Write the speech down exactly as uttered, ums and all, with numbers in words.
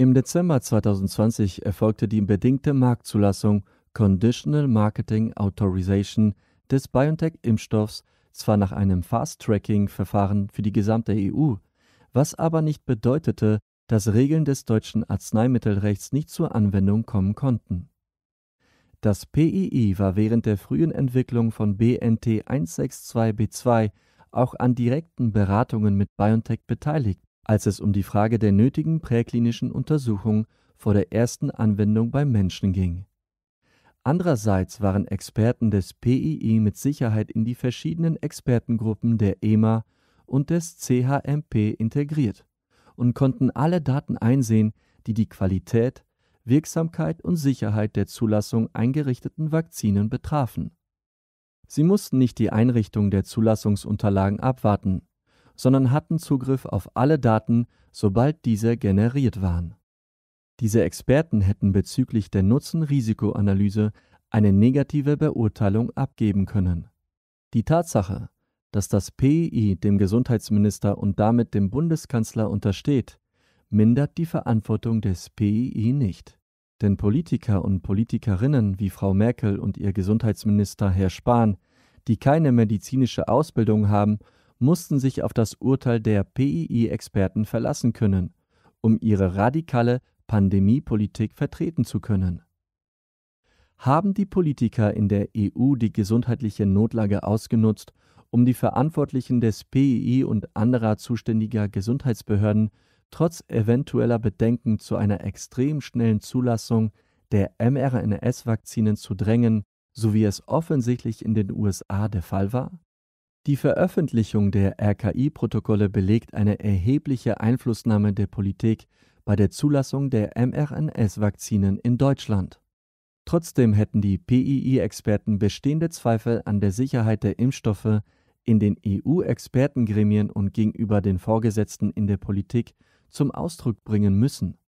Im Dezember zweitausendzwanzig erfolgte die bedingte Marktzulassung (Conditional Marketing Authorization) des BioNTech-Impfstoffs zwar nach einem Fast-Tracking-Verfahren für die gesamte E U, was aber nicht bedeutete, dass Regeln des deutschen Arzneimittelrechts nicht zur Anwendung kommen konnten. Das P I I war während der frühen Entwicklung von B N T eins sechs zwei B zwei auch an direkten Beratungen mit BioNTech beteiligt, als es um die Frage der nötigen präklinischen Untersuchung vor der ersten Anwendung beim Menschen ging. Andererseits waren Experten des P I I mit Sicherheit in die verschiedenen Expertengruppen der E M A und des C H M P integriert und konnten alle Daten einsehen, die die Qualität, Wirksamkeit und Sicherheit der Zulassung eingerichteten Vakzinen betrafen. Sie mussten nicht die Einrichtung der Zulassungsunterlagen abwarten, sondern hatten Zugriff auf alle Daten, sobald diese generiert waren. Diese Experten hätten bezüglich der Nutzen-Risiko-Analyse eine negative Beurteilung abgeben können. Die Tatsache, dass das P I I dem Gesundheitsminister und damit dem Bundeskanzler untersteht, mindert die Verantwortung des P I I nicht. Denn Politiker und Politikerinnen wie Frau Merkel und ihr Gesundheitsminister Herr Spahn, die keine medizinische Ausbildung haben, mussten sich auf das Urteil der P I I-Experten verlassen können, um ihre radikale Pandemiepolitik vertreten zu können. Haben die Politiker in der E U die gesundheitliche Notlage ausgenutzt, um die Verantwortlichen des P I I und anderer zuständiger Gesundheitsbehörden trotz eventueller Bedenken zu einer extrem schnellen Zulassung der mRNA-Vakzinen zu drängen, so wie es offensichtlich in den U S A der Fall war? Die Veröffentlichung der R K I-Protokolle belegt eine erhebliche Einflussnahme der Politik bei der Zulassung der mRNA-Vakzinen in Deutschland. Trotzdem hätten die P I I-Experten bestehende Zweifel an der Sicherheit der Impfstoffe in den E U-Expertengremien und gegenüber den Vorgesetzten in der Politik zum Ausdruck bringen müssen.